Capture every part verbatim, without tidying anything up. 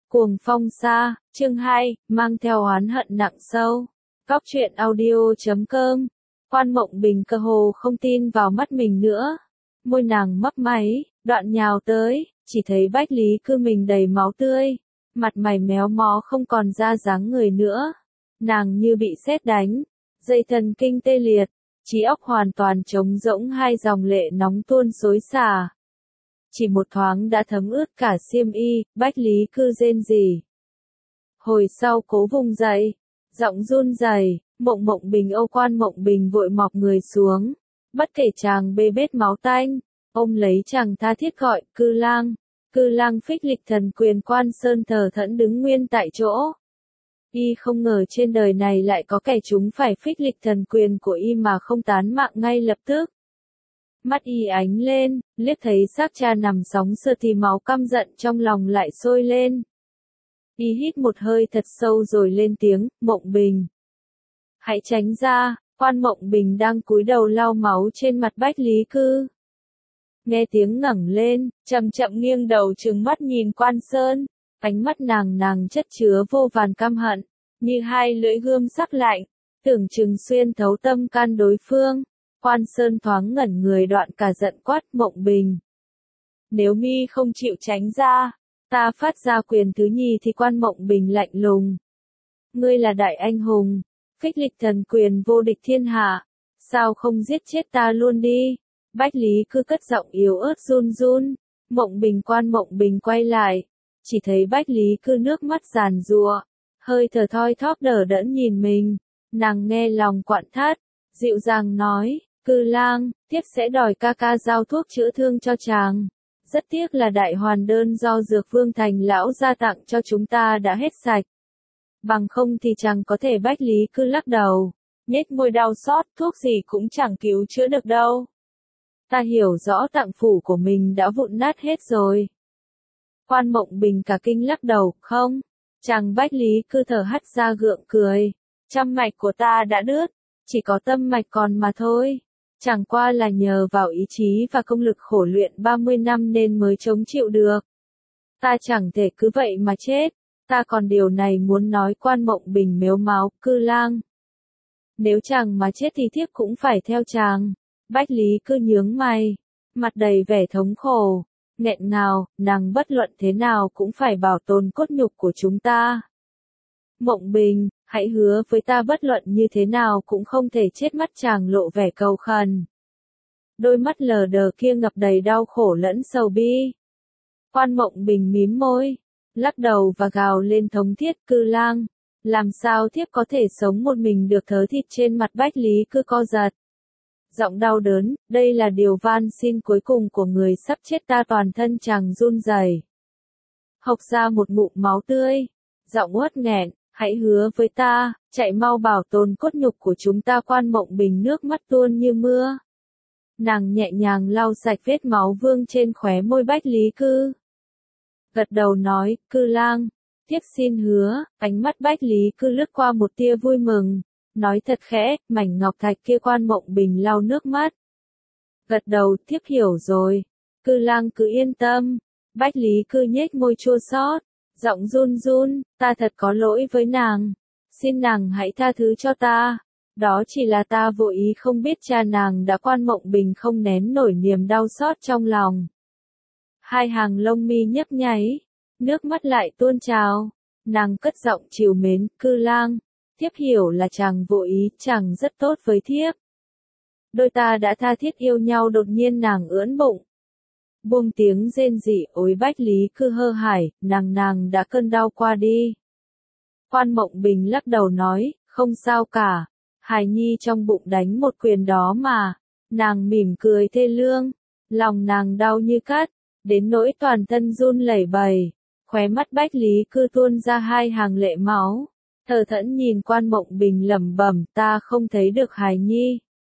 Cuồng phong xa, chương hai, mang theo oán hận nặng sâu. Góc truyện audio chấm com. Quan Mộng Bình cơ hồ không tin vào mắt mình nữa. Môi nàng mấp máy, đoạn nhào tới, chỉ thấy Bách Lý Cư mình đầy máu tươi. Mặt mày méo mó không còn ra dáng người nữa. Nàng như bị sét đánh, dây thần kinh tê liệt, trí óc hoàn toàn trống rỗng, hai dòng lệ nóng tuôn xối xả. Chỉ một thoáng đã thấm ướt cả xiêm y, Bách Lý Cư rên rỉ. Hồi sau cố vùng dậy, giọng run rẩy, Mộng Mộng Bình âu Quan Mộng Bình vội mọc người xuống, bất kể chàng bê bết máu tanh, ôm lấy chàng tha thiết gọi, Cư lang, Cư lang. Phích Lịch Thần Quyền Quan Sơn thờ thẫn đứng nguyên tại chỗ. Y không ngờ trên đời này lại có kẻ chúng phải phích lịch thần quyền của y mà không tán mạng ngay lập tức. Mắt y ánh lên, liếc thấy xác cha nằm sóng sờ thì máu căm giận trong lòng lại sôi lên. Y hít một hơi thật sâu rồi lên tiếng, Mộng Bình. Hãy tránh ra. Quan Mộng Bình đang cúi đầu lau máu trên mặt Bách Lý Cư. Nghe tiếng ngẩng lên, chậm chậm nghiêng đầu trừng mắt nhìn Quan Sơn, ánh mắt nàng nàng chất chứa vô vàn căm hận, như hai lưỡi gươm sắc lạnh, tưởng chừng xuyên thấu tâm can đối phương. Quan Sơn thoáng ngẩn người đoạn cả giận quát, Mộng Bình. Nếu mi không chịu tránh ra, ta phát ra quyền thứ nhì thì Quan Mộng Bình lạnh lùng. Ngươi là đại anh hùng, phích lịch thần quyền vô địch thiên hạ, sao không giết chết ta luôn đi? Bách Lý Cư cất giọng yếu ớt run run. Mộng Bình. Quan Mộng Bình quay lại, chỉ thấy Bách Lý Cư nước mắt giàn giụa, hơi thở thoi thóp đờ đẫn nhìn mình. Nàng nghe lòng quặn thắt, dịu dàng nói, Cư lang, tiếc sẽ đòi ca ca giao thuốc chữa thương cho chàng. Rất tiếc là đại hoàn đơn do Dược Vương Thành lão gia tặng cho chúng ta đã hết sạch. Bằng không thì chàng có thể. Bách Lý Cư lắc đầu, nhếch môi đau xót, thuốc gì cũng chẳng cứu chữa được đâu. Ta hiểu rõ tạng phủ của mình đã vụn nát hết rồi. Quan Mộng Bình cả kinh lắc đầu, không. Chàng. Bách Lý Cư thở hắt ra gượng cười, trăm mạch của ta đã đứt, chỉ có tâm mạch còn mà thôi. Chẳng qua là nhờ vào ý chí và công lực khổ luyện ba mươi năm nên mới chống chịu được. Ta chẳng thể cứ vậy mà chết, ta còn điều này muốn nói. Quan Mộng Bình mếu máo, Cư lang. Nếu chàng mà chết thì thiếp cũng phải theo chàng. Bách Lý Cư nhướng mày, mặt đầy vẻ thống khổ, nghẹn ngào, nàng bất luận thế nào cũng phải bảo tồn cốt nhục của chúng ta. Mộng Bình, hãy hứa với ta bất luận như thế nào cũng không thể chết. Mắt chàng lộ vẻ cầu khẩn. Đôi mắt lờ đờ kia ngập đầy đau khổ lẫn sầu bi. Quan Mộng Bình mím môi, lắc đầu và gào lên thống thiết, Cư lang. Làm sao thiếp có thể sống một mình được? Thớ thịt trên mặt Bách Lý Cư co giật. Giọng đau đớn, đây là điều van xin cuối cùng của người sắp chết ta. Toàn thân chàng run rẩy, hộc ra một ngụm máu tươi, giọng uất nghẹn, hãy hứa với ta, chạy mau bảo tồn cốt nhục của chúng ta. Quan Mộng Bình nước mắt tuôn như mưa. Nàng nhẹ nhàng lau sạch vết máu vương trên khóe môi Bách Lý Cư. Gật đầu nói, Cư lang, thiếp xin hứa. Ánh mắt Bách Lý Cư lướt qua một tia vui mừng, nói thật khẽ, mảnh ngọc thạch kia. Quan Mộng Bình lau nước mắt, gật đầu, thiếp hiểu rồi. Cư lang cứ yên tâm. Bách Lý Cư nhếch môi chua xót, giọng run run, ta thật có lỗi với nàng, xin nàng hãy tha thứ cho ta. Đó chỉ là ta vô ý không biết cha nàng đã. Quan Mộng Bình không nén nổi niềm đau xót trong lòng. Hai hàng lông mi nhấp nháy, nước mắt lại tuôn trào. Nàng cất giọng trìu mến, Cư lang, thiếp hiểu là chàng vô ý, chàng rất tốt với thiếp. Đôi ta đã tha thiết yêu nhau. Đột nhiên nàng ưỡn bụng, buông tiếng rên rỉ, ối. Bách Lý Cư hơ hải, nàng nàng đã cơn đau qua đi. Quan Mộng Bình lắc đầu nói, không sao cả, hài nhi trong bụng đánh một quyền đó mà. Nàng mỉm cười thê lương, lòng nàng đau như cắt, đến nỗi toàn thân run lẩy bẩy. Khóe mắt Bách Lý Cư tuôn ra hai hàng lệ máu, thờ thẫn nhìn Quan Mộng Bình lẩm bẩm, ta không thấy được hài nhi.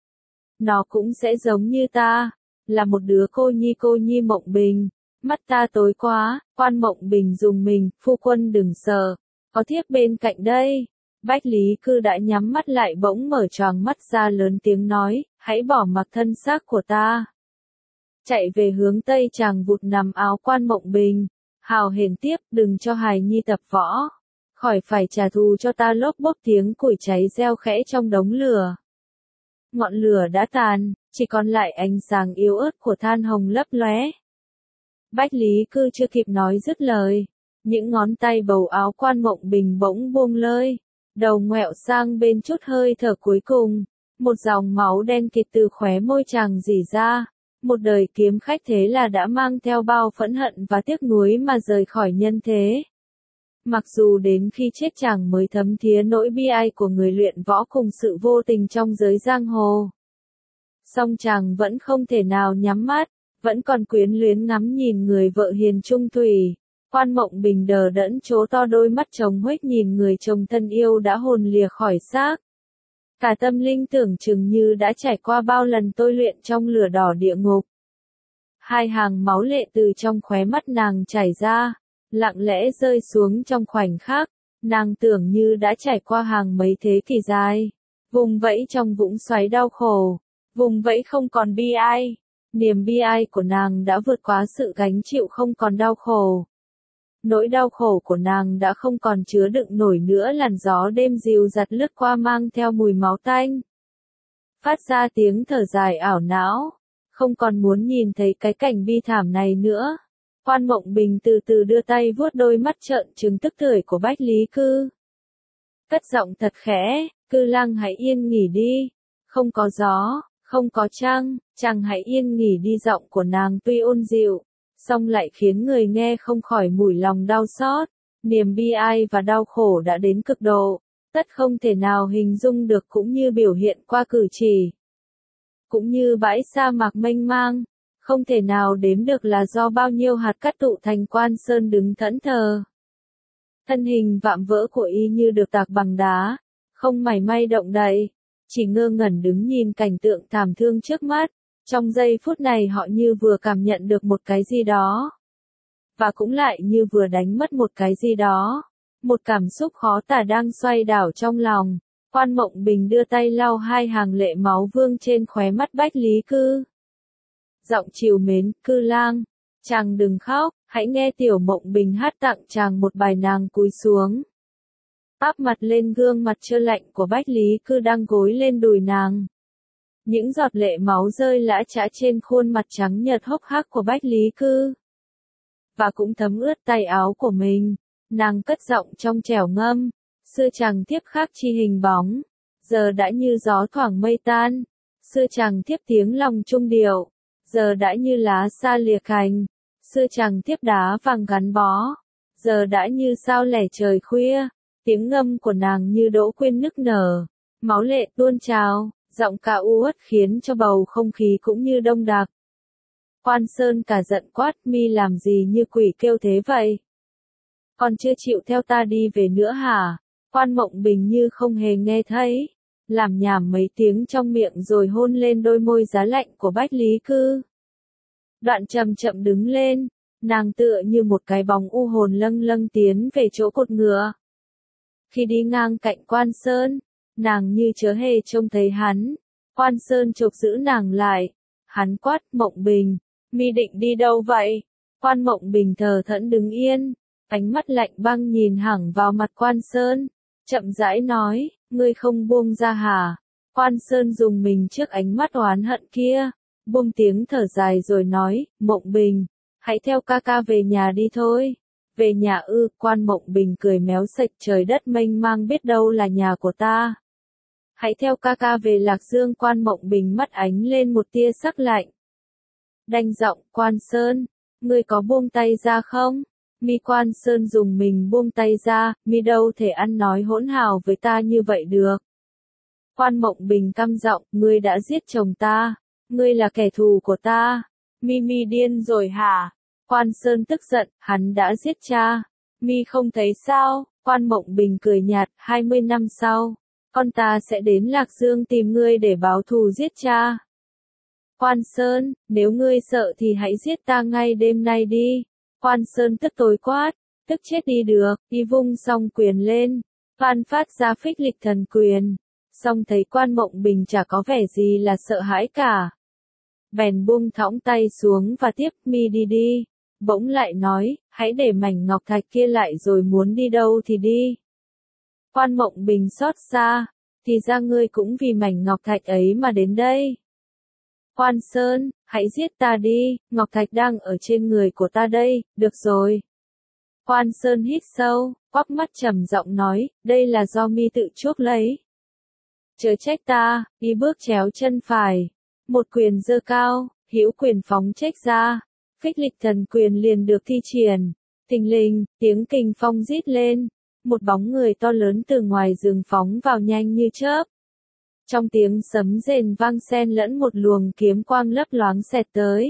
Nó cũng sẽ giống như ta, là một đứa cô nhi. Cô nhi. Mộng Bình, mắt ta tối quá. Quan Mộng Bình dùng mình, phu quân đừng sợ, có thiếp bên cạnh đây. Bách Lý Cư đã nhắm mắt lại bỗng mở choàng mắt ra, lớn tiếng nói, hãy bỏ mặc thân xác của ta. Chạy về hướng tây, chàng vụt nằm áo Quan Mộng Bình, hào hển tiếp, đừng cho hài nhi tập võ. Khỏi phải trả thù cho ta. Lốp bốp tiếng củi cháy reo khẽ trong đống lửa. Ngọn lửa đã tàn, chỉ còn lại ánh sáng yếu ớt của than hồng lấp lóe. Bách Lý Cư chưa kịp nói dứt lời, những ngón tay bầu áo Quan Mộng Bình bỗng buông lơi, đầu ngoẹo sang bên chút hơi thở cuối cùng, một dòng máu đen kịt từ khóe môi chàng rỉ ra, một đời kiếm khách thế là đã mang theo bao phẫn hận và tiếc nuối mà rời khỏi nhân thế. Mặc dù đến khi chết chàng mới thấm thía nỗi bi ai của người luyện võ cùng sự vô tình trong giới giang hồ. Song chàng vẫn không thể nào nhắm mắt, vẫn còn quyến luyến ngắm nhìn người vợ hiền trung thủy. Quan Mộng Bình đờ đẫn trố to đôi mắt trống huếch nhìn người chồng thân yêu đã hồn lìa khỏi xác. Cả tâm linh tưởng chừng như đã trải qua bao lần tôi luyện trong lửa đỏ địa ngục. Hai hàng máu lệ từ trong khóe mắt nàng chảy ra, lặng lẽ rơi xuống trong khoảnh khắc, nàng tưởng như đã trải qua hàng mấy thế kỷ dài, vùng vẫy trong vũng xoáy đau khổ, vùng vẫy không còn bi ai, niềm bi ai của nàng đã vượt qua sự gánh chịu không còn đau khổ. Nỗi đau khổ của nàng đã không còn chứa đựng nổi nữa làn gió đêm dịu dặt lướt qua mang theo mùi máu tanh. Phát ra tiếng thở dài ảo não, không còn muốn nhìn thấy cái cảnh bi thảm này nữa. Quan Mộng Bình từ từ đưa tay vuốt đôi mắt trợn trừng tức tưởi của Bách Lý Cư. Cất giọng thật khẽ, Cư Lang hãy yên nghỉ đi, không có gió, không có trăng, chàng hãy yên nghỉ đi. Giọng của nàng tuy ôn dịu, song lại khiến người nghe không khỏi mủi lòng đau xót, niềm bi ai và đau khổ đã đến cực độ, tất không thể nào hình dung được cũng như biểu hiện qua cử chỉ. Cũng như bãi sa mạc mênh mang, không thể nào đếm được là do bao nhiêu hạt cát tụ thành Quan Sơn đứng thẫn thờ. Thân hình vạm vỡ của y như được tạc bằng đá, không mảy may động đậy, chỉ ngơ ngẩn đứng nhìn cảnh tượng thảm thương trước mắt. Trong giây phút này họ như vừa cảm nhận được một cái gì đó, và cũng lại như vừa đánh mất một cái gì đó. Một cảm xúc khó tả đang xoay đảo trong lòng. Quan Mộng Bình đưa tay lau hai hàng lệ máu vương trên khóe mắt Bách Lý Cư. Giọng trìu mến, Cư Lang, chàng đừng khóc, hãy nghe Tiểu Mộng Bình hát tặng chàng một bài. Nàng cúi xuống, áp mặt lên gương mặt trơ lạnh của Bách Lý Cư đang gối lên đùi nàng. Những giọt lệ máu rơi lã chã trên khuôn mặt trắng nhợt hốc hác của Bách Lý Cư, và cũng thấm ướt tay áo của mình. Nàng cất giọng trong trẻo ngâm, xưa chàng thiếp khác chi hình bóng, giờ đã như gió thoảng mây tan. Xưa chàng thiếp tiếng lòng trung điệu, giờ đã như lá xa lìa cành. Xưa chàng thiếp đá vàng gắn bó, giờ đã như sao lẻ trời khuya. Tiếng ngâm của nàng như đỗ quên nức nở, máu lệ tuôn trào. Giọng ca u uất khiến cho bầu không khí cũng như đông đặc. Quan Sơn cả giận quát, mi làm gì như quỷ kêu thế vậy? Còn chưa chịu theo ta đi về nữa hả? Quan Mộng Bình như không hề nghe thấy, làm nhảm mấy tiếng trong miệng rồi hôn lên đôi môi giá lạnh của Bách Lý Cư. Đoạn chậm chậm đứng lên, nàng tựa như một cái bóng u hồn lâng lâng tiến về chỗ cột ngựa. Khi đi ngang cạnh Quan Sơn, nàng như chớ hề trông thấy hắn. Quan Sơn chộp giữ nàng lại. Hắn quát, Mộng Bình, mi định đi đâu vậy? Quan Mộng Bình thờ thẫn đứng yên, ánh mắt lạnh băng nhìn hẳn vào mặt Quan Sơn, chậm rãi nói, ngươi không buông ra hả? Quan Sơn dùng mình trước ánh mắt oán hận kia, buông tiếng thở dài rồi nói, Mộng Bình, hãy theo ca ca về nhà đi thôi. Về nhà ư? Quan Mộng Bình cười méo sạch, trời đất mênh mang biết đâu là nhà của ta. Hãy theo ca ca về Lạc Dương. Quan Mộng Bình mắt ánh lên một tia sắc lạnh. Đanh giọng, Quan Sơn, ngươi có buông tay ra không? Mi. Quan Sơn dùng mình buông tay ra, mi đâu thể ăn nói hỗn hào với ta như vậy được. Quan Mộng Bình căm giọng, ngươi đã giết chồng ta, ngươi là kẻ thù của ta. Mi mi điên rồi hả? Quan Sơn tức giận, hắn đã giết cha. Mi không thấy sao? Quan Mộng Bình cười nhạt, hai mươi năm sau, con ta sẽ đến Lạc Dương tìm ngươi để báo thù giết cha. Quan Sơn, nếu ngươi sợ thì hãy giết ta ngay đêm nay đi. Quan Sơn tức tối quát, tức chết đi được, y vung song quyền lên, van phát ra phích lịch thần quyền. Song thấy Quan Mộng Bình chả có vẻ gì là sợ hãi cả, bèn buông thõng tay xuống và tiếp, mi đi đi. bỗng lại nói, hãy để mảnh ngọc thạch kia lại rồi muốn đi đâu thì đi. Quan Mộng Bình xót xa, thì ra ngươi cũng vì mảnh ngọc thạch ấy mà đến đây. Quan Sơn, hãy giết ta đi, ngọc thạch đang ở trên người của ta đây, được rồi. Quan Sơn hít sâu, quắp mắt trầm giọng nói, đây là do mi tự chuốc lấy. Chớ trách ta, y bước chéo chân phải, một quyền giơ cao, hữu quyền phóng chếch ra, phích lịch thần quyền liền được thi triển. Thình lình, tiếng kình phong rít lên, một bóng người to lớn từ ngoài rừng phóng vào nhanh như chớp. Trong tiếng sấm rền vang xen lẫn một luồng kiếm quang lấp loáng xẹt tới.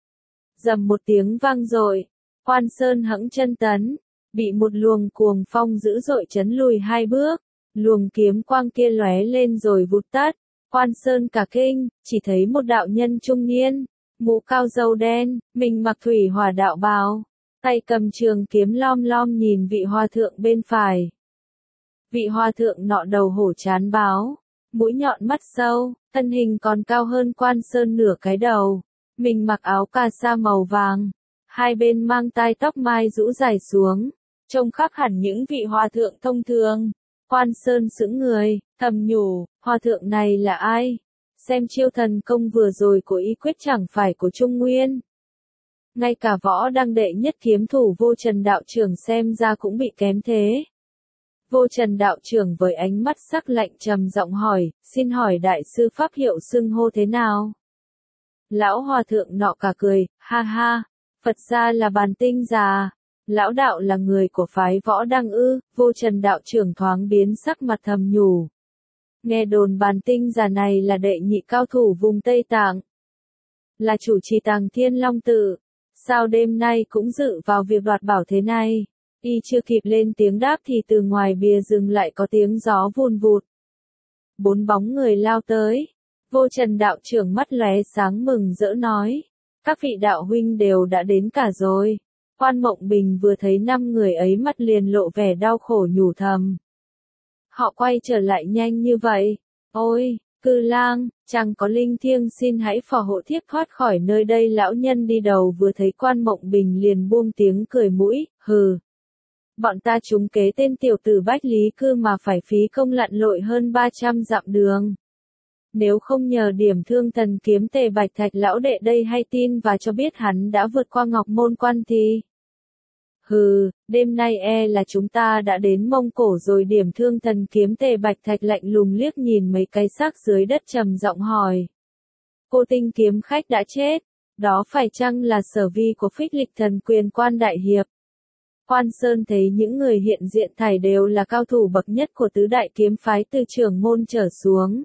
Rầm một tiếng vang dội, Quan Sơn hẫng chân tấn, bị một luồng cuồng phong dữ dội chấn lùi hai bước, luồng kiếm quang kia lóe lên rồi vụt tắt. Quan Sơn cả kinh, chỉ thấy một đạo nhân trung niên, mũ cao râu đen, mình mặc thủy hỏa đạo bào, tay cầm trường kiếm lom lom nhìn vị hòa thượng bên phải. Vị hòa thượng nọ đầu hổ trán báo, mũi nhọn mắt sâu, thân hình còn cao hơn Quan Sơn nửa cái đầu, mình mặc áo cà sa màu vàng, hai bên mang tai tóc mai rũ dài xuống, trông khác hẳn những vị hòa thượng thông thường. Quan Sơn sững người, thầm nhủ, hòa thượng này là ai? Xem chiêu thần công vừa rồi của y quyết chẳng phải của Trung Nguyên. Ngay cả võ đăng đệ nhất kiếm thủ Vô Trần đạo trưởng xem ra cũng bị kém thế. Vô Trần đạo trưởng với ánh mắt sắc lạnh trầm giọng hỏi, xin hỏi đại sư pháp hiệu xưng hô thế nào? Lão hòa thượng nọ cả cười, ha ha, Phật gia là Bàn Tinh già. Lão đạo là người của phái võ đăng ư? Vô Trần đạo trưởng thoáng biến sắc mặt thầm nhủ. Nghe đồn Bàn Tinh già này là đệ nhị cao thủ vùng Tây Tạng, là chủ trì Tàng Thiên Long Tự, sao đêm nay cũng dự vào việc đoạt bảo thế này? Y chưa kịp lên tiếng đáp thì từ ngoài bìa rừng lại có tiếng gió vun vụt. Bốn bóng người lao tới. Vô Trần đạo trưởng mắt lóe sáng mừng rỡ nói, các vị đạo huynh đều đã đến cả rồi. Quan Mộng Bình vừa thấy năm người ấy mắt liền lộ vẻ đau khổ nhủ thầm. Họ quay trở lại nhanh như vậy. Ôi, Cư Lang, chẳng có linh thiêng xin hãy phò hộ thiếp thoát khỏi nơi đây. Lão nhân đi đầu vừa thấy Quan Mộng Bình liền buông tiếng cười mũi, hừ. Bọn ta trúng kế tên tiểu tử Bách Lý Cư mà phải phí công lặn lội hơn ba trăm dặm đường. Nếu không nhờ điểm thương thần kiếm Tề Bạch Thạch lão đệ đây hay tin và cho biết hắn đã vượt qua Ngọc Môn Quan thì... Hừ, đêm nay e là chúng ta đã đến Mông Cổ rồi. Điểm thương thần kiếm Tề Bạch Thạch lạnh lùng liếc nhìn mấy cái xác dưới đất trầm giọng hỏi. Cô tinh kiếm khách đã chết, đó phải chăng là sở vi của phích lịch thần quyền Quan đại hiệp? Quan Sơn thấy những người hiện diện thảy đều là cao thủ bậc nhất của tứ đại kiếm phái từ trưởng môn trở xuống.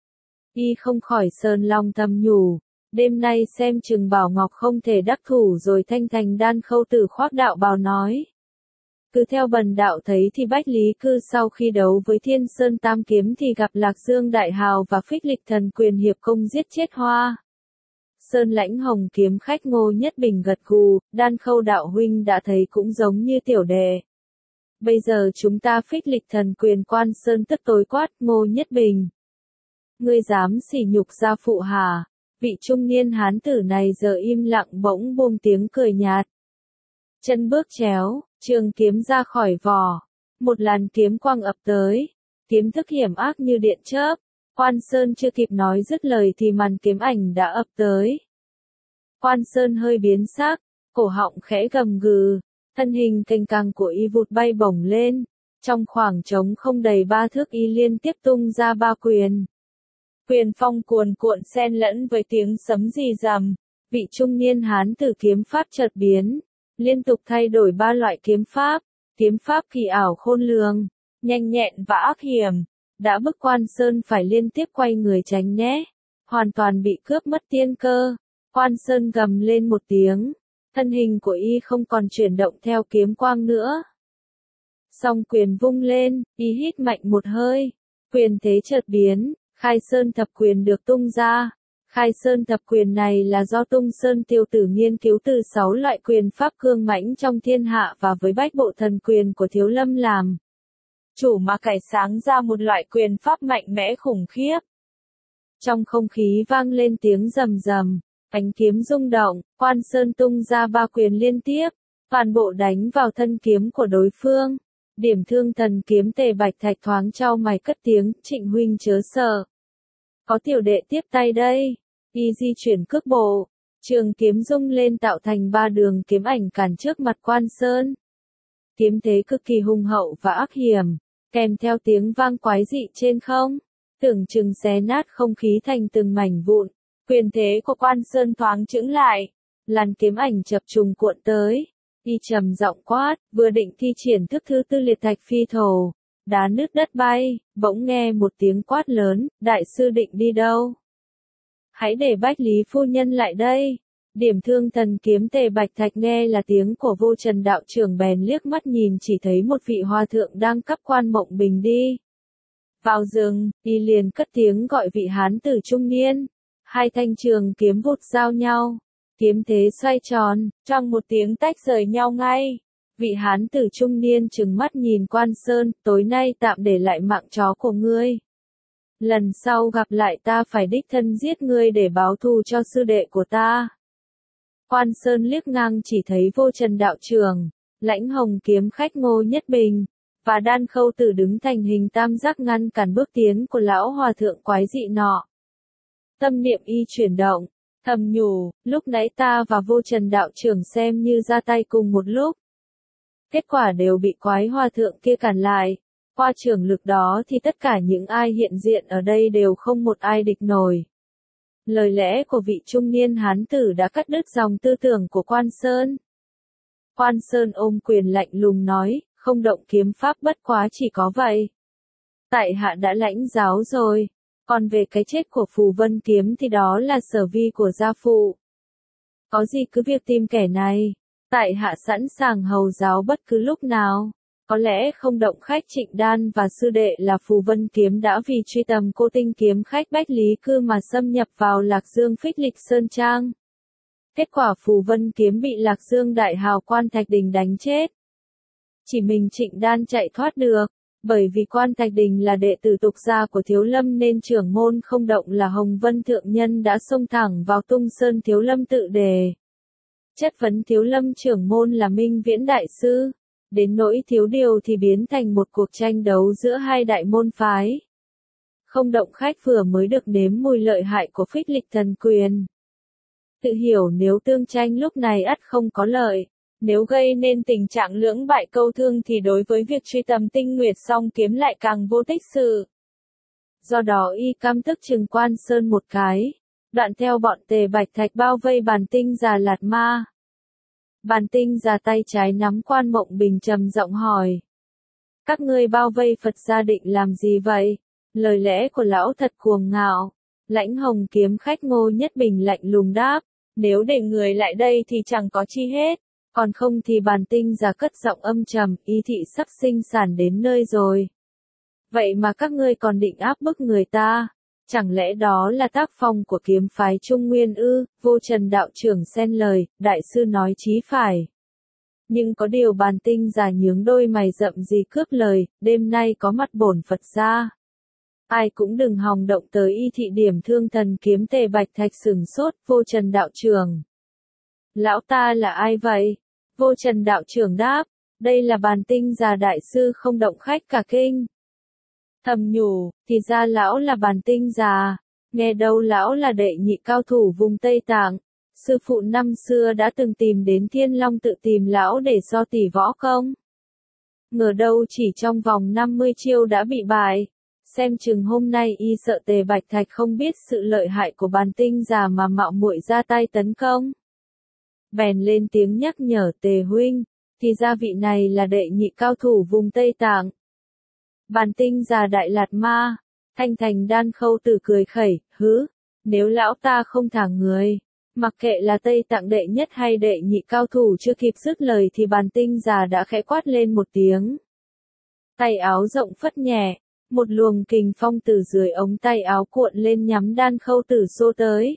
Y không khỏi sơn long thầm nhủ, đêm nay xem chừng Bảo Ngọc không thể đắc thủ rồi. Thanh Thành Đan Khâu Tử khoác đạo bào nói. Cứ theo bần đạo thấy thì Bách Lý Cư sau khi đấu với Thiên Sơn Tam Kiếm thì gặp Lạc Dương Đại Hào và phích lịch thần quyền hiệp công giết chết Hoa Sơn Lãnh Hồng kiếm khách Ngô Nhất Bình gật gù, Đan Khâu đạo huynh đã thấy cũng giống như tiểu đệ. Bây giờ chúng ta phích lịch thần quyền Quan Sơn tức tối quát, Ngô Nhất Bình. Ngươi dám sỉ nhục gia phụ hả? Vị trung niên hán tử này giờ im lặng bỗng buông tiếng cười nhạt. Chân bước chéo, trường kiếm ra khỏi vỏ. Một làn kiếm quang ập tới. Kiếm thức hiểm ác như điện chớp. Quan Sơn chưa kịp nói dứt lời thì màn kiếm ảnh đã ập tới. Quan Sơn hơi biến sắc, cổ họng khẽ gầm gừ, thân hình cành càng của y vụt bay bổng lên. Trong khoảng trống không đầy ba thước y liên tiếp tung ra ba quyền. Quyền phong cuồn cuộn xen lẫn với tiếng sấm rì rầm, vị trung niên hán tử kiếm pháp chợt biến, liên tục thay đổi ba loại kiếm pháp, kiếm pháp kỳ ảo khôn lường, nhanh nhẹn và ác hiểm, đã bức Quan Sơn phải liên tiếp quay người tránh né, hoàn toàn bị cướp mất tiên cơ. Quan Sơn gầm lên một tiếng, thân hình của y không còn chuyển động theo kiếm quang nữa. Song quyền vung lên, y hít mạnh một hơi, quyền thế chợt biến. Khai Sơn Thập Quyền được tung ra. Khai Sơn Thập Quyền này là do Tung Sơn Tiêu Tử nghiên cứu từ sáu loại quyền pháp cương mãnh trong thiên hạ và với bách bộ thần quyền của Thiếu Lâm làm chủ mà cải sáng ra một loại quyền pháp mạnh mẽ khủng khiếp. Trong không khí vang lên tiếng rầm rầm, Ánh kiếm rung động, Quan Sơn tung ra ba quyền liên tiếp, toàn bộ đánh vào thân kiếm của đối phương. Điểm thương thần kiếm Tề Bạch Thạch thoáng chau mày cất tiếng, Trịnh huynh chớ sợ. Có tiểu đệ tiếp tay đây. Y di chuyển cước bộ, trường kiếm rung lên tạo thành ba đường kiếm ảnh cản trước mặt Quan Sơn. Kiếm thế cực kỳ hùng hậu và ác hiểm, kèm theo tiếng vang quái dị trên không, tưởng chừng xé nát không khí thành từng mảnh vụn. Quyền thế của Quan Sơn thoáng chững lại, làn kiếm ảnh chập trùng cuộn tới. Y trầm giọng quát, vừa định thi triển thức thứ tư liệt thạch phi thổ, đá nứt đất bay, bỗng nghe một tiếng quát lớn, đại sư định đi đâu? Hãy để Bách Lý phu nhân lại đây. Điểm thương thần kiếm Tề Bạch Thạch nghe là tiếng của Vô Trần đạo trưởng bèn liếc mắt nhìn chỉ thấy một vị hòa thượng đang cắp Quan Mộng Bình đi vào rừng, y liền cất tiếng gọi vị hán tử trung niên. Hai thanh trường kiếm vụt giao nhau, kiếm thế xoay tròn, trong một tiếng tách rời nhau ngay. Vị hán tử trung niên trừng mắt nhìn Quan Sơn, tối nay tạm để lại mạng chó của ngươi. Lần sau gặp lại ta phải đích thân giết ngươi để báo thù cho sư đệ của ta. Quan Sơn liếc ngang chỉ thấy Vô Trần đạo trưởng, Lãnh Hồng kiếm khách Ngô Nhất Bình, và Đan Khâu Tử đứng thành hình tam giác ngăn cản bước tiến của lão hòa thượng quái dị nọ. Tâm niệm y chuyển động, thầm nhủ, lúc nãy ta và Vô Trần đạo trưởng xem như ra tay cùng một lúc. Kết quả đều bị quái hòa thượng kia cản lại. Qua trưởng lực đó thì tất cả những ai hiện diện ở đây đều không một ai địch nổi. Lời lẽ của vị trung niên hán tử đã cắt đứt dòng tư tưởng của Quan Sơn. Quan Sơn ôm quyền lạnh lùng nói, không động kiếm pháp bất quá chỉ có vậy. Tại hạ đã lãnh giáo rồi, còn về cái chết của Phù Vân kiếm thì đó là sở vi của gia phụ. Có gì cứ việc tìm kẻ này, tại hạ sẵn sàng hầu giáo bất cứ lúc nào. Có lẽ không động khách Trịnh Đan và sư đệ là Phù Vân kiếm đã vì truy tầm cô tinh kiếm khách Bách Lý Cư mà xâm nhập vào Lạc Dương Phích Lịch Sơn Trang. Kết quả Phù Vân kiếm bị Lạc Dương đại hào Quan Thạch Đình đánh chết. Chỉ mình Trịnh Đan chạy thoát được, bởi vì Quan Thạch Đình là đệ tử tục gia của Thiếu Lâm nên trưởng môn không động là Hồng Vân Thượng Nhân đã xông thẳng vào Tung Sơn Thiếu Lâm tự đề. Chất vấn Thiếu Lâm trưởng môn là Minh Viễn Đại Sư. Đến nỗi Thiếu Điều thì biến thành một cuộc tranh đấu giữa hai đại môn phái. Không động khách vừa mới được nếm mùi lợi hại của Phích Lịch thần quyền. Tự hiểu nếu tương tranh lúc này ắt không có lợi. Nếu gây nên tình trạng lưỡng bại câu thương thì đối với việc truy tầm Tinh Nguyệt song kiếm lại càng vô tích sự. Do đó y căm tức trừng Quan Sơn một cái. Đoạn theo bọn Tề Bạch Thạch bao vây Bàn Tinh già Lạt Ma. Bàn Tinh già tay trái nắm Quan Mộng Bình trầm giọng hỏi. Các ngươi bao vây Phật gia định làm gì vậy? Lời lẽ của lão thật cuồng ngạo. Lãnh Hồng kiếm khách Ngô Nhất Bình lạnh lùng đáp. Nếu để người lại đây thì chẳng có chi hết. Còn không thì Bàn Tinh già cất giọng âm trầm, y thị sắp sinh sản đến nơi rồi. Vậy mà các ngươi còn định áp bức người ta. Chẳng lẽ đó là tác phong của kiếm phái Trung Nguyên ư? Vô Trần đạo trưởng xen lời, đại sư nói chí phải. Nhưng có điều Bàn Tinh già nhướng đôi mày rậm gì cướp lời, đêm nay có mặt bổn Phật gia. Ai cũng đừng hòng động tới y thị điểm thương thần kiếm Tề Bạch Thạch sửng sốt, Vô Trần đạo trưởng. Lão ta là ai vậy? Vô Trần đạo trưởng đáp, đây là Bàn Tinh già đại sư không động khách cả kinh. Thầm nhủ, thì ra lão là Bàn Tinh già, nghe đâu lão là đệ nhị cao thủ vùng Tây Tạng. Sư phụ năm xưa đã từng tìm đến Thiên Long tự tìm lão để so tỉ võ công. Ngờ đâu chỉ trong vòng năm mươi chiêu đã bị bại. Xem chừng hôm nay y sợ Tề Bạch Thạch không biết sự lợi hại của Bàn Tinh già mà mạo muội ra tay tấn công. Bèn lên tiếng nhắc nhở Tề huynh, thì ra vị này là đệ nhị cao thủ vùng Tây Tạng. Bàn Tinh già Đại Lạt Ma, Thanh Thành Đan Khâu Tử cười khẩy, hứ, nếu lão ta không thả người, mặc kệ là Tây Tạng đệ nhất hay đệ nhị cao thủ chưa kịp dứt lời thì Bàn Tinh già đã khẽ quát lên một tiếng. Tay áo rộng phất nhẹ, một luồng kình phong từ dưới ống tay áo cuộn lên nhắm Đan Khâu Tử xô tới.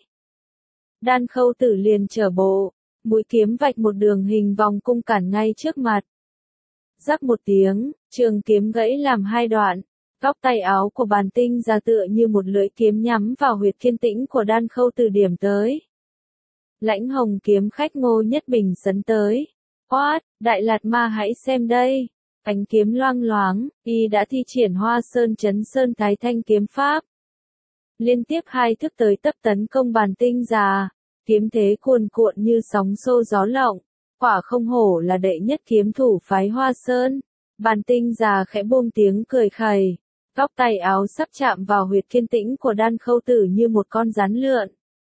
Đan Khâu Tử liền trở bộ, mũi kiếm vạch một đường hình vòng cung cản ngay trước mặt. Rắc một tiếng, trường kiếm gãy làm hai đoạn, góc tay áo của Bàn Tinh già tựa như một lưỡi kiếm nhắm vào huyệt kiên tĩnh của Đan Khâu Tử điểm tới. Lãnh Hồng kiếm khách Ngô Nhất Bình sấn tới. Quát, Đại Lạt Ma hãy xem đây. Ánh kiếm loang loáng, y đã thi triển Hoa Sơn Chấn Sơn Thái Thanh kiếm pháp. Liên tiếp hai thức tới tấp tấn công Bàn Tinh Già, kiếm thế cuồn cuộn như sóng xô gió lộng, quả không hổ là đệ nhất kiếm thủ phái Hoa Sơn. Bàn Tinh Già khẽ buông tiếng cười khẩy, góc tay áo sắp chạm vào huyệt kiên tĩnh của Đan Khâu Tử như một con rắn lượn.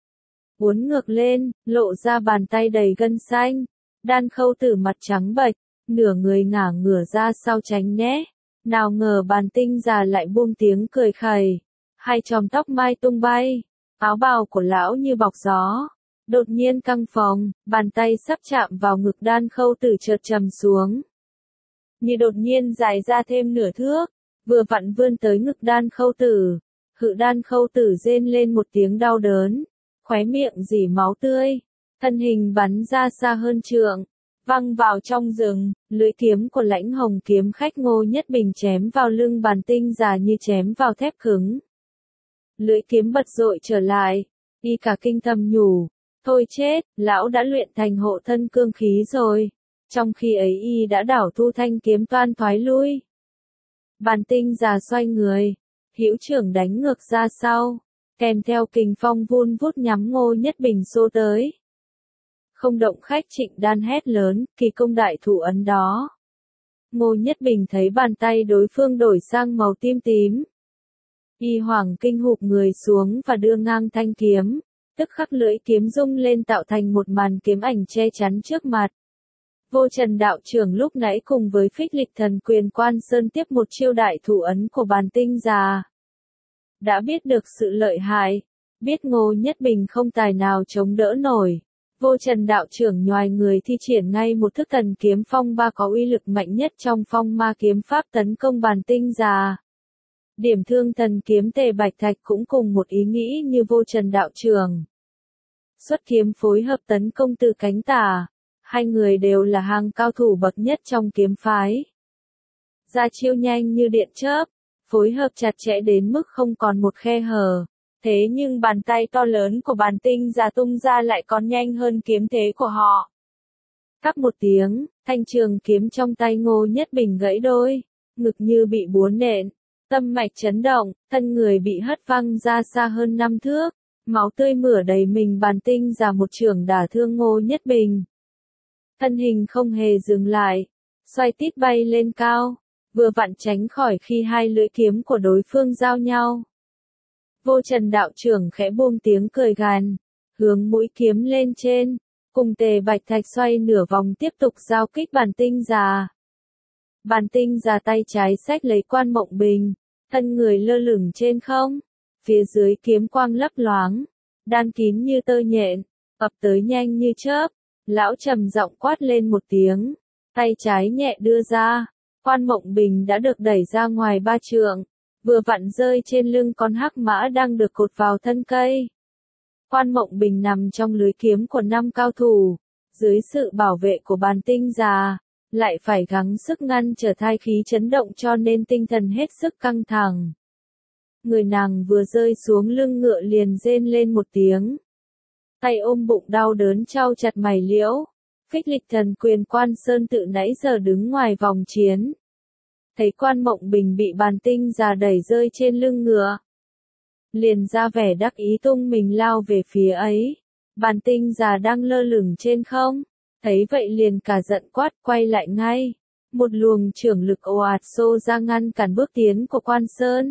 Uốn ngược lên, lộ ra bàn tay đầy gân xanh. Đan Khâu Tử mặt trắng bệch, nửa người ngả ngửa ra sau tránh né. Nào ngờ Bàn Tinh Già lại buông tiếng cười khẩy, hai chòm tóc mai tung bay, áo bào của lão như bọc gió. Đột nhiên căng phồng, bàn tay sắp chạm vào ngực Đan Khâu Tử chợt trầm xuống. Như đột nhiên dài ra thêm nửa thước, vừa vặn vươn tới ngực Đan Khâu Tử. Hự Đan Khâu Tử rên lên một tiếng đau đớn, khóe miệng rỉ máu tươi, thân hình bắn ra xa hơn trượng, văng vào trong rừng. Lưỡi kiếm của Lãnh Hồng kiếm khách Ngô Nhất Bình chém vào lưng Bàn Tinh Già như chém vào thép cứng. Lưỡi kiếm bật dội trở lại, y cả kinh thầm nhủ, thôi chết, lão đã luyện thành hộ thân cương khí rồi. Trong khi ấy y đã đảo thu thanh kiếm toan thoái lui. Bàn Tinh Già xoay người, hữu trưởng đánh ngược ra sau, kèm theo kình phong vun vút nhắm Ngô Nhất Bình xô tới. Không động khách Trịnh Đan hét lớn, kỳ công đại thủ ấn đó. Ngô Nhất Bình thấy bàn tay đối phương đổi sang màu tím tím. Y hoàng kinh hụp người xuống và đưa ngang thanh kiếm, tức khắc lưỡi kiếm rung lên tạo thành một màn kiếm ảnh che chắn trước mặt. Vô Trần đạo trưởng lúc nãy cùng với Phích Lịch Thần Quyền Quan Sơn tiếp một chiêu đại thủ ấn của Bàn Tinh Già. Đã biết được sự lợi hại, biết Ngô Nhất Bình không tài nào chống đỡ nổi. Vô Trần đạo trưởng nhoài người thi triển ngay một thức thần kiếm phong ba có uy lực mạnh nhất trong phong ma kiếm pháp tấn công Bàn Tinh Già. Điểm thương thần kiếm Tề Bạch Thạch cũng cùng một ý nghĩ như Vô Trần đạo trưởng. Xuất kiếm phối hợp tấn công từ cánh tả, hai người đều là hàng cao thủ bậc nhất trong kiếm phái. Ra chiêu nhanh như điện chớp, phối hợp chặt chẽ đến mức không còn một khe hở. Thế nhưng bàn tay to lớn của Bàn Tinh Già tung ra lại còn nhanh hơn kiếm thế của họ. Cắp một tiếng, thanh trường kiếm trong tay Ngô Nhất Bình gãy đôi, ngực như bị búa nện, tâm mạch chấn động, thân người bị hất văng ra xa hơn năm thước, máu tươi mửa đầy mình. Bàn Tinh Già một chưởng đả thương Ngô Nhất Bình. Thân hình không hề dừng lại, xoay tít bay lên cao, vừa vặn tránh khỏi khi hai lưỡi kiếm của đối phương giao nhau. Vô Trần đạo trưởng khẽ buông tiếng cười gàn, hướng mũi kiếm lên trên, cùng Tề Bạch Thạch xoay nửa vòng tiếp tục giao kích Bàn Tinh Già. Bàn Tinh Già tay trái xách lấy Quan Mộng Bình, thân người lơ lửng trên không, phía dưới kiếm quang lấp loáng, đan kín như tơ nhện, ập tới nhanh như chớp. Lão trầm giọng quát lên một tiếng, tay trái nhẹ đưa ra, Quan Mộng Bình đã được đẩy ra ngoài ba trượng, vừa vặn rơi trên lưng con hắc mã đang được cột vào thân cây. Quan Mộng Bình nằm trong lưới kiếm của năm cao thủ, dưới sự bảo vệ của Bàn Tinh Già, lại phải gắng sức ngăn trở thai khí chấn động cho nên tinh thần hết sức căng thẳng. Người nàng vừa rơi xuống lưng ngựa liền rên lên một tiếng. Tay ôm bụng đau đớn trao chặt mày liễu. Phích Lịch Thần Quyền Quan Sơn tự nãy giờ đứng ngoài vòng chiến. Thấy Quan Mộng Bình bị Bàn Tinh Già đẩy rơi trên lưng ngựa, liền ra vẻ đắc ý tung mình lao về phía ấy. Bàn Tinh Già đang lơ lửng trên không, thấy vậy liền cả giận quát quay lại ngay. Một luồng trưởng lực ồ ạt xô ra ngăn cản bước tiến của Quan Sơn.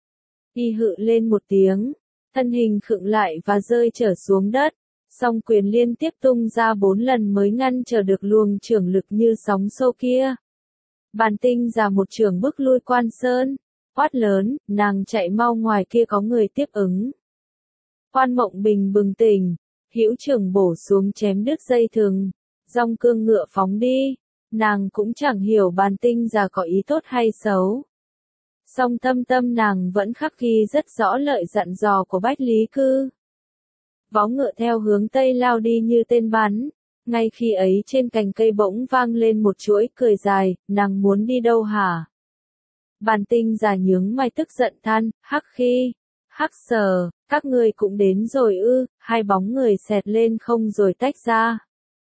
Y hự lên một tiếng, thân hình khựng lại và rơi trở xuống đất, song quyền liên tiếp tung ra bốn lần mới ngăn trở được luồng trưởng lực như sóng xô kia. Bàn Tinh Già một trường bước lui Quan Sơn, quát lớn, nàng chạy mau, ngoài kia có người tiếp ứng. Quan Mộng Bình bừng tỉnh, hữu trưởng bổ xuống chém đứt dây thừng, dong cương ngựa phóng đi. Nàng cũng chẳng hiểu Bàn Tinh Già có ý tốt hay xấu. Song tâm tâm nàng vẫn khắc ghi rất rõ lời dặn dò của Bách Lý Cư. Vó ngựa theo hướng tây lao đi như tên bắn. Ngay khi ấy trên cành cây bỗng vang lên một chuỗi cười dài, nàng muốn đi đâu hả? Bàn Tinh Già nhướng mày tức giận than, hắc khi, Hắc sờ, các ngươi cũng đến rồi ư, hai bóng người xẹt lên không rồi tách ra.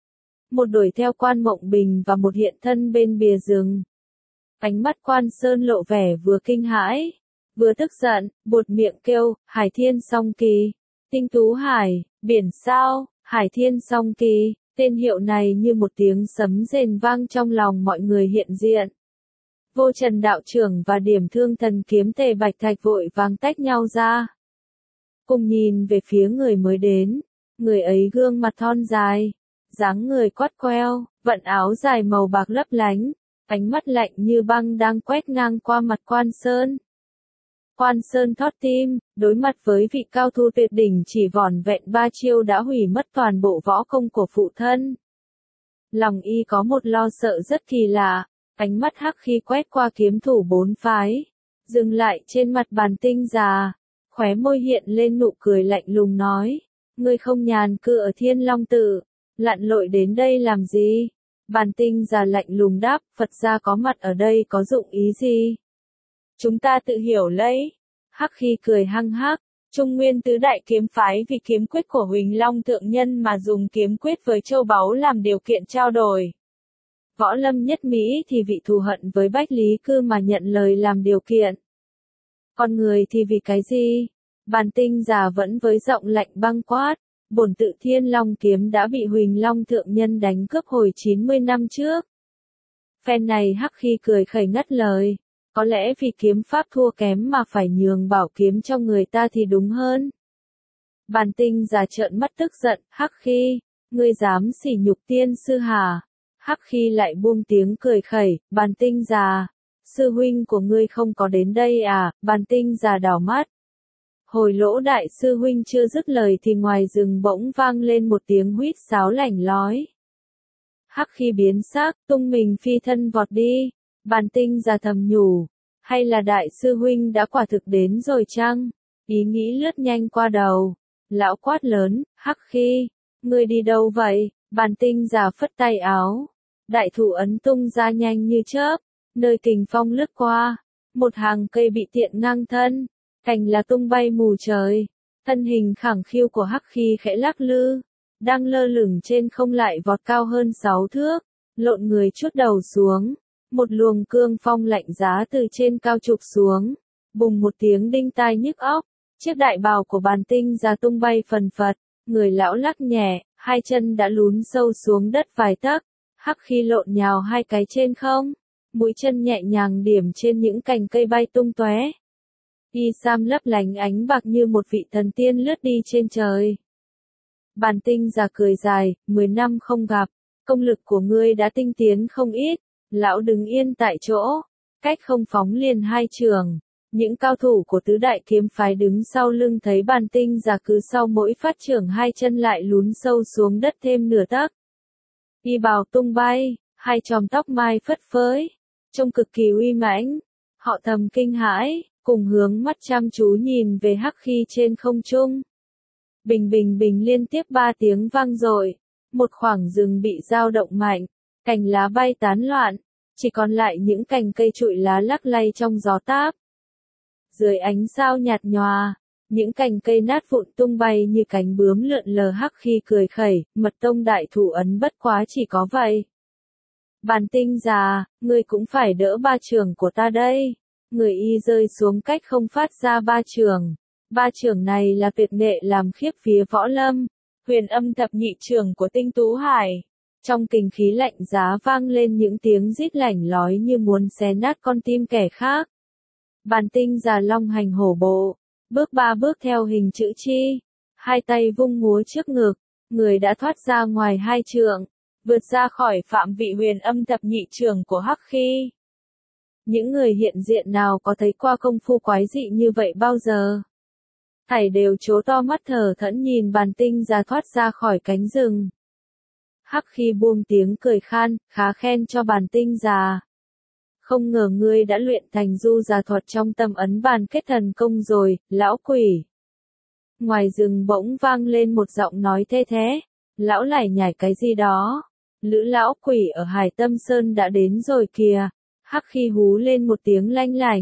Một đuổi theo Quan Mộng Bình và một hiện thân bên bìa rừng. Ánh mắt Quan Sơn lộ vẻ vừa kinh hãi, vừa tức giận, buột miệng kêu, Hải Thiên Song Kỳ, Tinh Tú Hải, biển sao, Hải Thiên Song Kỳ, tên hiệu này như một tiếng sấm rền vang trong lòng mọi người hiện diện. Vô Trần đạo trưởng và Điểm Thương Thần kiếm Tề Bạch Thạch vội vàng tách nhau ra. Cùng nhìn về phía người mới đến, người ấy gương mặt thon dài, dáng người quắt queo, vận áo dài màu bạc lấp lánh, ánh mắt lạnh như băng đang quét ngang qua mặt Quan Sơn. Quan Sơn thót tim, đối mặt với vị cao thủ tuyệt đỉnh chỉ vỏn vẹn ba chiêu đã hủy mất toàn bộ võ công của phụ thân. Lòng y có một lo sợ rất kỳ lạ, ánh mắt hắc khi quét qua kiếm thủ bốn phái, dừng lại trên mặt Bàn Tinh già, khóe môi hiện lên nụ cười lạnh lùng nói, ngươi không nhàn cư ở Thiên Long Tự, lặn lội đến đây làm gì? Bàn Tinh già lạnh lùng đáp, Phật gia có mặt ở đây có dụng ý gì? Chúng ta tự hiểu lấy. Hắc khi cười hăng hắc, Trung Nguyên tứ đại kiếm phái vì kiếm quyết của Huỳnh Long thượng nhân mà dùng kiếm quyết với châu báu làm điều kiện trao đổi. Võ Lâm Nhất Mỹ thì vị thù hận với Bách Lý Cư mà nhận lời làm điều kiện. Con người thì vì cái gì? Bàn Tinh già vẫn với giọng lạnh băng quát, bổn tự Thiên Long kiếm đã bị Huỳnh Long thượng nhân đánh cướp hồi chín mươi năm trước. Phen này hắc khi cười khẩy ngắt lời, có lẽ vì kiếm pháp thua kém mà phải nhường bảo kiếm cho người ta thì đúng hơn. Bàn Tinh già trợn mắt tức giận, hắc khi, ngươi dám sỉ nhục tiên sư hả? Hắc khi lại buông tiếng cười khẩy, Bàn Tinh già, sư huynh của ngươi không có đến đây à? Bàn Tinh già đảo mắt. Hồi Lỗ đại sư huynh chưa dứt lời thì ngoài rừng bỗng vang lên một tiếng huýt sáo lảnh lói. Hắc khi biến sắc, tung mình phi thân vọt đi. Bàn Tinh già thầm nhủ, hay là đại sư huynh đã quả thực đến rồi chăng? Ý nghĩ lướt nhanh qua đầu. Lão quát lớn, Hắc khi, ngươi đi đâu vậy? Bàn Tinh già phất tay áo. Đại thủ ấn tung ra nhanh như chớp, nơi kình phong lướt qua, một hàng cây bị tiện ngang thân, cành lá tung bay mù trời, thân hình khẳng khiu của Hắc khi khẽ lắc lư, đang lơ lửng trên không lại vọt cao hơn sáu thước, lộn người chuốt đầu xuống, một luồng cương phong lạnh giá từ trên cao trục xuống, bùng một tiếng đinh tai nhức óc, chiếc đại bào của Bàn Tinh già tung bay phần phật, người lão lắc nhẹ, hai chân đã lún sâu xuống đất vài tấc. Hắc khi lộn nhào hai cái trên không, mũi chân nhẹ nhàng điểm trên những cành cây bay tung tóe. Y sam lấp lánh ánh bạc như một vị thần tiên lướt đi trên trời. Bàn Tinh già cười dài, mười năm không gặp, công lực của ngươi đã tinh tiến không ít. Lão đứng yên tại chỗ, cách không phóng liền hai trường. Những cao thủ của tứ đại kiếm phái đứng sau lưng thấy Bàn Tinh già cứ sau mỗi phát trưởng hai chân lại lún sâu xuống đất thêm nửa tấc. Y bào tung bay, hai chòm tóc mai phất phới, trông cực kỳ uy mãnh. Họ thầm kinh hãi, cùng hướng mắt chăm chú nhìn về Hắc khi trên không trung. Bình bình bình liên tiếp ba tiếng vang dội, một khoảng rừng bị dao động mạnh, cành lá bay tán loạn, chỉ còn lại những cành cây trụi lá lắc lay trong gió táp. Dưới ánh sao nhạt nhòa, những cành cây nát vụn tung bay như cánh bướm lượn lờ. Hắc khi cười khẩy, mật tông đại thủ ấn bất quá chỉ có vậy. Bàn Tinh già, ngươi cũng phải đỡ ba trường của ta đây. Người y rơi xuống cách không phát ra ba trường. Ba trường này là tuyệt nghệ làm khiếp phía võ lâm. Huyền âm thập nhị trường của Tinh Tú Hải. Trong kình khí lạnh giá vang lên những tiếng rít lảnh lói như muốn xé nát con tim kẻ khác. Bàn Tinh già long hành hổ bộ, bước ba bước theo hình chữ chi, hai tay vung múa trước ngực, người đã thoát ra ngoài hai trượng, vượt ra khỏi phạm vị huyền âm thập nhị trường của Hắc khi. Những người hiện diện nào có thấy qua công phu quái dị như vậy bao giờ? Thảy đều trố to mắt thở thẫn nhìn Bàn Tinh già thoát ra khỏi cánh rừng. Hắc khi buông tiếng cười khan, khá khen cho Bàn Tinh già. Không ngờ ngươi đã luyện thành du già thuật trong tâm ấn bàn kết thần công rồi, lão quỷ. Ngoài rừng bỗng vang lên một giọng nói thê thế. Lão lải nhải cái gì đó. Lữ lão quỷ ở Hải Tâm Sơn đã đến rồi kìa. Hắc khi hú lên một tiếng lanh lành.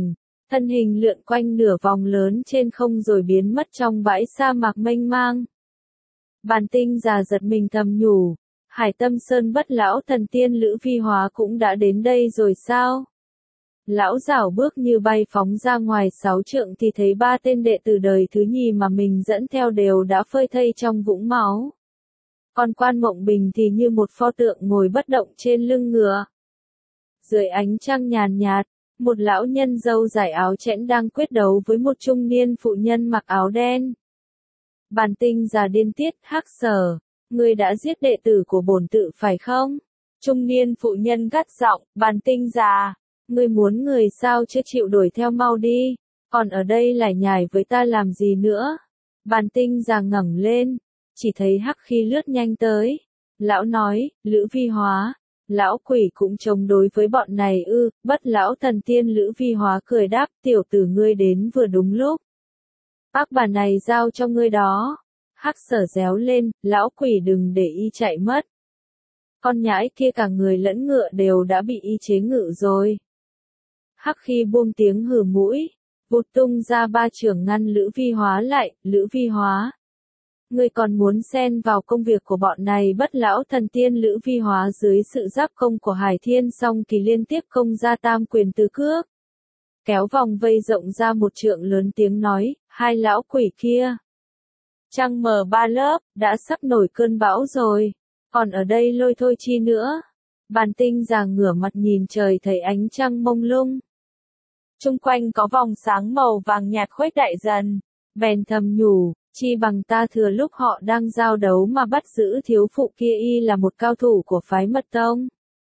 thân hình lượn quanh nửa vòng lớn trên không rồi biến mất trong bãi sa mạc mênh mang. Bàn Tinh già giật mình thầm nhủ, Hải Tâm Sơn Bất lão thần tiên Lữ Vi Hóa cũng đã đến đây rồi sao? Lão rảo bước như bay phóng ra ngoài sáu trượng thì thấy ba tên đệ tử đời thứ nhì mà mình dẫn theo đều đã phơi thây trong vũng máu. Còn Quan Mộng Bình thì như một pho tượng ngồi bất động trên lưng ngựa. Dưới ánh trăng nhàn nhạt, một lão nhân râu dài áo chẽn đang quyết đấu với một trung niên phụ nhân mặc áo đen. Bàn Tinh già điên tiết, Hắc Sở, ngươi đã giết đệ tử của bổn tự phải không? Trung niên phụ nhân gắt giọng, Bàn Tinh già, ngươi muốn người sao chứ, chịu đuổi theo mau đi, còn ở đây lải nhải với ta làm gì nữa? Bàn Tinh già ngẩng lên, chỉ thấy hắc khí lướt nhanh tới. Lão nói, Lữ Vi Hóa, lão quỷ cũng chống đối với bọn này ư? Bất lão thần tiên Lữ Vi Hóa cười đáp, tiểu tử ngươi đến vừa đúng lúc. Bác bà này giao cho ngươi đó. Hắc Sở réo lên, lão quỷ đừng để y chạy mất. Con nhãi kia cả người lẫn ngựa đều đã bị y chế ngự rồi. Hắc khi buông tiếng hừ mũi, vụt tung ra ba chưởng ngăn Lữ Vi Hóa lại. Lữ Vi Hóa, ngươi còn muốn xen vào công việc của bọn này? Bất lão thần tiên Lữ Vi Hóa dưới sự giáp công của Hải Thiên Song Kỳ liên tiếp công ra tam quyền tứ cước. Kéo vòng vây rộng ra một trượng, lớn tiếng nói, hai lão quỷ kia. Trăng mờ ba lớp, đã sắp nổi cơn bão rồi, còn ở đây lôi thôi chi nữa. Bàn Tinh già ngửa mặt nhìn trời thấy ánh trăng mông lung. Trung quanh có vòng sáng màu vàng nhạt khuếch đại dần, bèn thầm nhủ, chi bằng ta thừa lúc họ đang giao đấu mà bắt giữ thiếu phụ kia, y là một cao thủ của phái Mật Tông.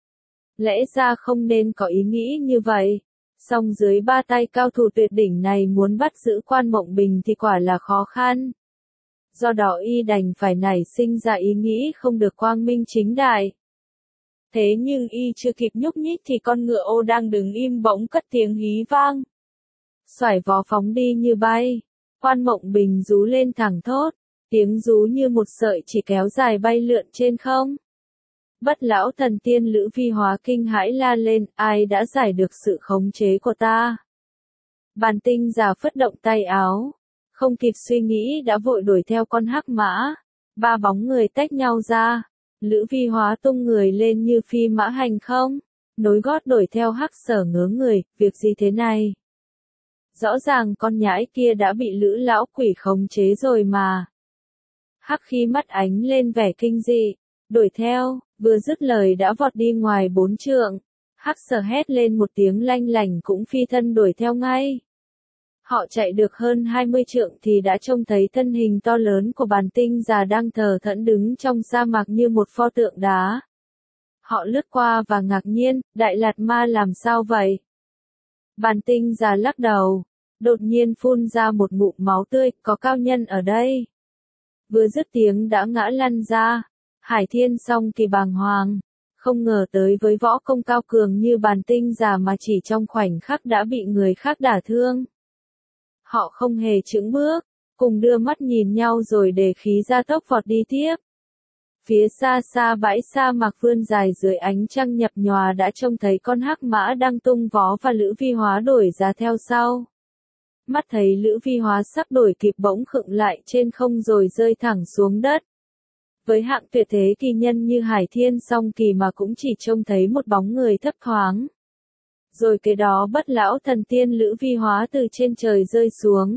Lẽ ra không nên có ý nghĩ như vậy, song dưới ba tay cao thủ tuyệt đỉnh này muốn bắt giữ Quan Mộng Bình thì quả là khó khăn. Do đó y đành phải nảy sinh ra ý nghĩ không được quang minh chính đại. Thế nhưng y chưa kịp nhúc nhích thì con ngựa ô đang đứng im bỗng cất tiếng hí vang. Xoải vó phóng đi như bay. Quan Mộng Bình rú lên thẳng thốt, tiếng rú như một sợi chỉ kéo dài bay lượn trên không. Bất lão thần tiên Lữ Vi Hóa kinh hãi la lên, ai đã giải được sự khống chế của ta? Bàn Tinh già phất động tay áo, không kịp suy nghĩ đã vội đuổi theo con hắc mã. Ba bóng người tách nhau ra, Lữ Vi Hóa tung người lên như phi mã hành không, nối gót đuổi theo. Hắc Sở ngớ người, việc gì thế này? Rõ ràng con nhãi kia đã bị Lữ lão quỷ khống chế rồi mà. Hắc khi mắt ánh lên vẻ kinh dị, đuổi theo, vừa dứt lời đã vọt đi ngoài bốn trượng. Hắc Sở hét lên một tiếng lanh lảnh cũng phi thân đuổi theo ngay. Họ chạy được hơn hai mươi trượng thì đã trông thấy thân hình to lớn của Bàn Tinh già đang thờ thẫn đứng trong sa mạc như một pho tượng đá. Họ lướt qua và ngạc nhiên, Đại Lạt Ma làm sao vậy? Bàn Tinh già lắc đầu, đột nhiên phun ra một ngụm máu tươi, có cao nhân ở đây. Vừa dứt tiếng đã ngã lăn ra. Hải Thiên Song Kỳ bàng hoàng, không ngờ tới với võ công cao cường như Bàn Tinh già mà chỉ trong khoảnh khắc đã bị người khác đả thương. Họ không hề chững bước, cùng đưa mắt nhìn nhau rồi để khí ra tốc vọt đi tiếp. Phía xa xa bãi sa mạc vươn dài dưới ánh trăng nhập nhòa đã trông thấy con hắc mã đang tung vó và Lữ Vi Hóa đuổi ra theo sau. Mắt thấy Lữ Vi Hóa sắp đuổi kịp bỗng khựng lại trên không rồi rơi thẳng xuống đất. Với hạng tuyệt thế kỳ nhân như Hải Thiên Song Kỳ mà cũng chỉ trông thấy một bóng người thấp thoáng. Rồi kế đó bất lão thần tiên Lữ Vi Hóa từ trên trời rơi xuống.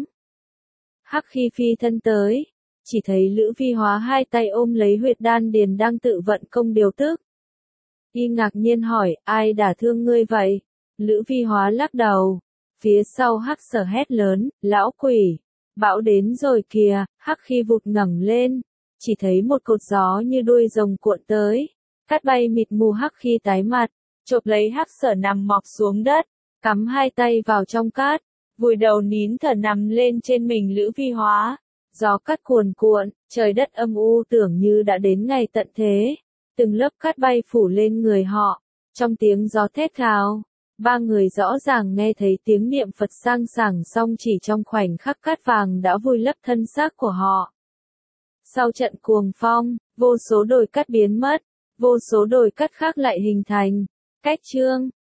Hắc khi phi thân tới, chỉ thấy Lữ Vi Hóa hai tay ôm lấy huyệt đan điền đang tự vận công điều tức. Y ngạc nhiên hỏi, ai đả thương ngươi vậy? Lữ Vi Hóa lắc đầu. Phía sau Hắc Sở hét lớn, lão quỷ, bão đến rồi kìa. Hắc khi vụt ngẩng lên, chỉ thấy một cột gió như đuôi rồng cuộn tới, cát bay mịt mù. Hắc khi tái mặt, chộp lấy Hắc Sở nằm mọc xuống đất, cắm hai tay vào trong cát, vùi đầu nín thở nằm lên trên mình Lữ Vi Hóa. Gió cát cuồn cuộn, trời đất âm u tưởng như đã đến ngày tận thế. Từng lớp cát bay phủ lên người họ, trong tiếng gió thét thào. Ba người rõ ràng nghe thấy tiếng niệm Phật sang sảng, song chỉ trong khoảnh khắc cát vàng đã vùi lấp thân xác của họ. Sau trận cuồng phong, vô số đồi cát biến mất, vô số đồi cát khác lại hình thành. Cách chương